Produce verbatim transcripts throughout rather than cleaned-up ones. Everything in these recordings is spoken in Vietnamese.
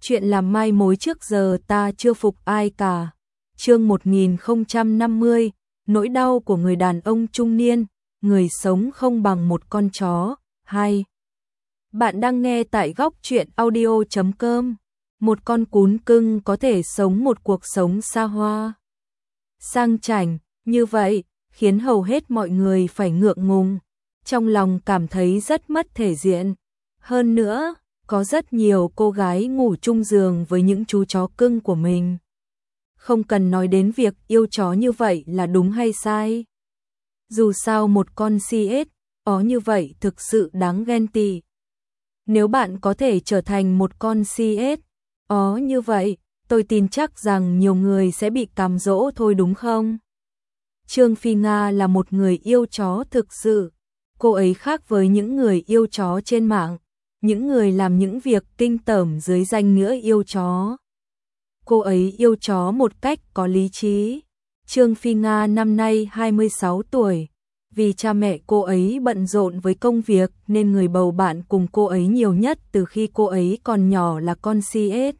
Chuyện làm mai mối trước giờ ta chưa phục ai cả. Chương một nghìn không trăm năm mươi, nỗi đau của người đàn ông trung niên, người sống không bằng một con chó. Hai. Bạn đang nghe tại góc truyện audio chấm com. Một con cún cưng có thể sống một cuộc sống xa hoa, sang chảnh như vậy, khiến hầu hết mọi người phải ngượng ngùng, trong lòng cảm thấy rất mất thể diện. Hơn nữa, có rất nhiều cô gái ngủ chung giường với những chú chó cưng của mình. Không cần nói đến việc yêu chó như vậy là đúng hay sai. Dù sao một con xê ét ó như vậy thực sự đáng ghen tị. Nếu bạn có thể trở thành một con xê ét ó như vậy, tôi tin chắc rằng nhiều người sẽ bị cám dỗ thôi đúng không? Trương Phi Nga là một người yêu chó thực sự. Cô ấy khác với những người yêu chó trên mạng, những người làm những việc kinh tởm dưới danh nghĩa yêu chó. Cô ấy yêu chó một cách có lý trí. Trương Phi Nga năm nay hai mươi sáu tuổi. Vì cha mẹ cô ấy bận rộn với công việc nên người bầu bạn cùng cô ấy nhiều nhất từ khi cô ấy còn nhỏ là con xê ét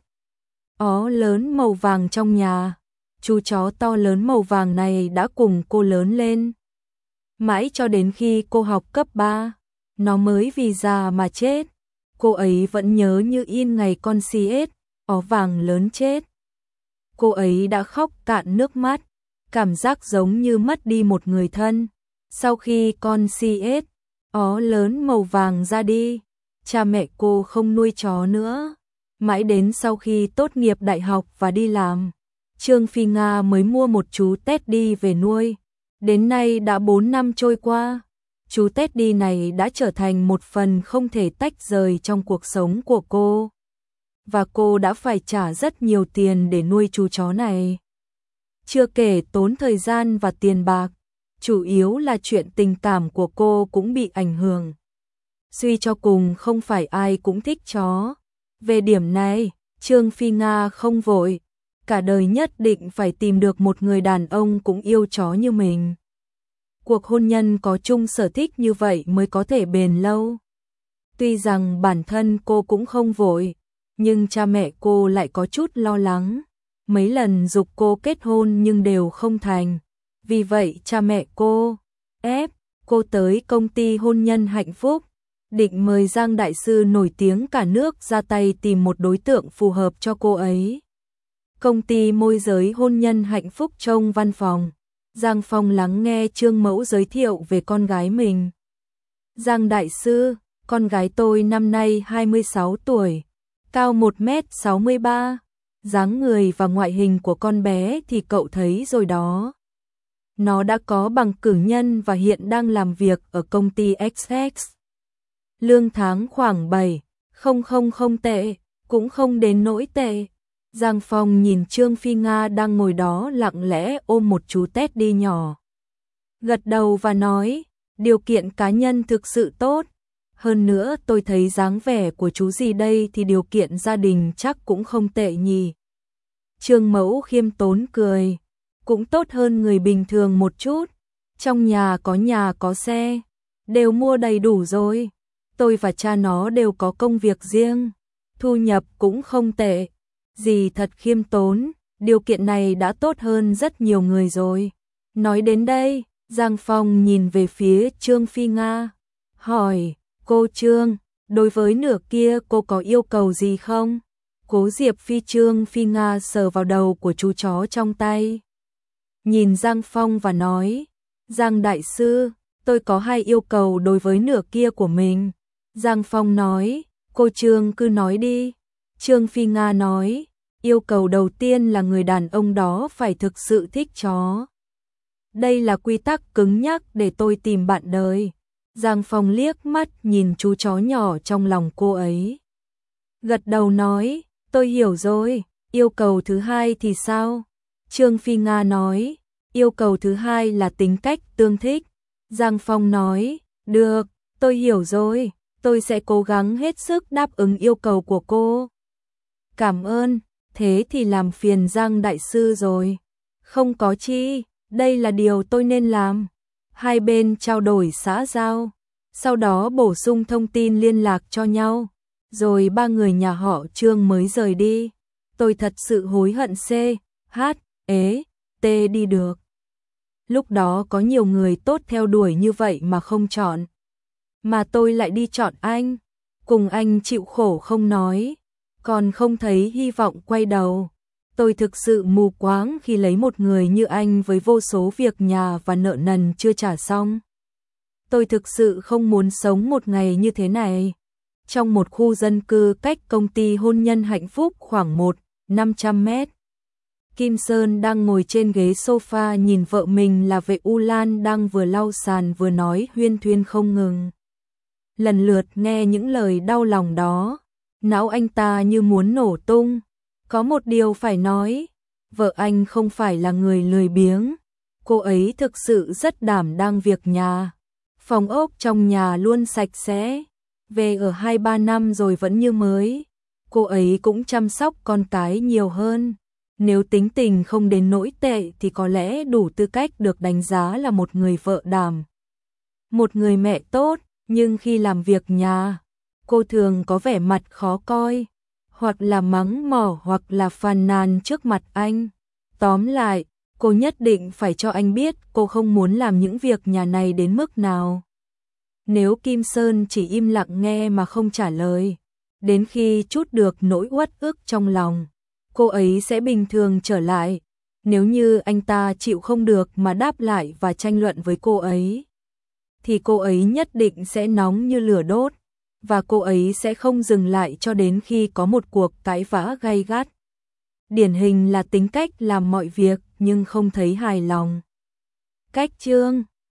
ó lớn màu vàng trong nhà. Chú chó to lớn màu vàng này đã cùng cô lớn lên. Mãi cho đến khi cô học cấp ba, nó mới vì già mà chết. Cô ấy vẫn nhớ như in ngày con xê ét ó vàng lớn chết. Cô ấy đã khóc cạn nước mắt, cảm giác giống như mất đi một người thân. Sau khi con xê ét ó lớn màu vàng ra đi, cha mẹ cô không nuôi chó nữa. Mãi đến sau khi tốt nghiệp đại học và đi làm, Trương Phi Nga mới mua một chú Teddy về nuôi. Đến nay đã bốn năm trôi qua, chú Teddy này đã trở thành một phần không thể tách rời trong cuộc sống của cô. Và cô đã phải trả rất nhiều tiền để nuôi chú chó này. Chưa kể tốn thời gian và tiền bạc, chủ yếu là chuyện tình cảm của cô cũng bị ảnh hưởng. Suy cho cùng không phải ai cũng thích chó. Về điểm này, Trương Phi Nga không vội, cả đời nhất định phải tìm được một người đàn ông cũng yêu chó như mình. Cuộc hôn nhân có chung sở thích như vậy mới có thể bền lâu. Tuy rằng bản thân cô cũng không vội, nhưng cha mẹ cô lại có chút lo lắng. Mấy lần giục cô kết hôn nhưng đều không thành. Vì vậy cha mẹ cô ép cô tới công ty hôn nhân hạnh phúc, định mời Giang đại sư nổi tiếng cả nước ra tay tìm một đối tượng phù hợp cho cô ấy. Công ty môi giới hôn nhân hạnh phúc trong văn phòng. Giang Phong lắng nghe Trương Mẫu giới thiệu về con gái mình. Giang đại sư, con gái tôi năm nay hai mươi sáu tuổi, cao một mét sáu mươi ba, dáng người và ngoại hình của con bé thì cậu thấy rồi đó. Nó đã có bằng cử nhân và hiện đang làm việc ở công ty ích ích. Lương tháng khoảng bảy, không không không tệ, cũng không đến nỗi tệ. Giang Phong nhìn Trương Phi Nga đang ngồi đó lặng lẽ ôm một chú Teddy nhỏ. Gật đầu và nói, điều kiện cá nhân thực sự tốt. Hơn nữa tôi thấy dáng vẻ của chú gì đây thì điều kiện gia đình chắc cũng không tệ nhỉ. Trương Mẫu khiêm tốn cười, cũng tốt hơn người bình thường một chút. Trong nhà có nhà có xe, đều mua đầy đủ rồi. Tôi và cha nó đều có công việc riêng, thu nhập cũng không tệ. Dì thật khiêm tốn, điều kiện này đã tốt hơn rất nhiều người rồi. Nói đến đây, Giang Phong nhìn về phía Trương Phi Nga, hỏi, cô Trương, đối với nửa kia cô có yêu cầu gì không? Cố Diệp Phi Trương Phi Nga sờ vào đầu của chú chó trong tay. Nhìn Giang Phong và nói, Giang đại sư, tôi có hai yêu cầu đối với nửa kia của mình. Giang Phong nói, cô Trương cứ nói đi. Trương Phi Nga nói, yêu cầu đầu tiên là người đàn ông đó phải thực sự thích chó. Đây là quy tắc cứng nhắc để tôi tìm bạn đời. Giang Phong liếc mắt nhìn chú chó nhỏ trong lòng cô ấy. Gật đầu nói, tôi hiểu rồi, yêu cầu thứ hai thì sao? Trương Phi Nga nói, yêu cầu thứ hai là tính cách tương thích. Giang Phong nói, được, tôi hiểu rồi, tôi sẽ cố gắng hết sức đáp ứng yêu cầu của cô. Cảm ơn, thế thì làm phiền Giang đại sư rồi. Không có chi, đây là điều tôi nên làm. Hai bên trao đổi xã giao, sau đó bổ sung thông tin liên lạc cho nhau. Rồi ba người nhà họ Trương mới rời đi. Tôi thật sự hối hận C, H, ế, T đi được. Lúc đó có nhiều người tốt theo đuổi như vậy mà không chọn. Mà tôi lại đi chọn anh. Cùng anh chịu khổ không nói, còn không thấy hy vọng quay đầu. Tôi thực sự mù quáng khi lấy một người như anh với vô số việc nhà và nợ nần chưa trả xong. Tôi thực sự không muốn sống một ngày như thế này. Trong một khu dân cư cách công ty hôn nhân hạnh phúc khoảng một đến năm trăm mét. Kim Sơn đang ngồi trên ghế sofa nhìn vợ mình là Vệ U Lan đang vừa lau sàn vừa nói huyên thuyên không ngừng. Lần lượt nghe những lời đau lòng đó, não anh ta như muốn nổ tung. Có một điều phải nói, vợ anh không phải là người lười biếng. Cô ấy thực sự rất đảm đang việc nhà. Phòng ốc trong nhà luôn sạch sẽ. Về ở hai ba năm rồi vẫn như mới. Cô ấy cũng chăm sóc con cái nhiều hơn. Nếu tính tình không đến nỗi tệ thì có lẽ đủ tư cách được đánh giá là một người vợ đảm. Một người mẹ tốt, nhưng khi làm việc nhà, cô thường có vẻ mặt khó coi. Hoặc là mắng mỏ hoặc là phàn nàn trước mặt anh. Tóm lại, cô nhất định phải cho anh biết cô không muốn làm những việc nhà này đến mức nào. Nếu Kim Sơn chỉ im lặng nghe mà không trả lời, đến khi trút được nỗi uất ức trong lòng, cô ấy sẽ bình thường trở lại. Nếu như anh ta chịu không được mà đáp lại và tranh luận với cô ấy, thì cô ấy nhất định sẽ nóng như lửa đốt, và cô ấy sẽ không dừng lại cho đến khi có một cuộc cãi vã gay gắt. Điển hình là tính cách làm mọi việc nhưng không thấy hài lòng. Cách chương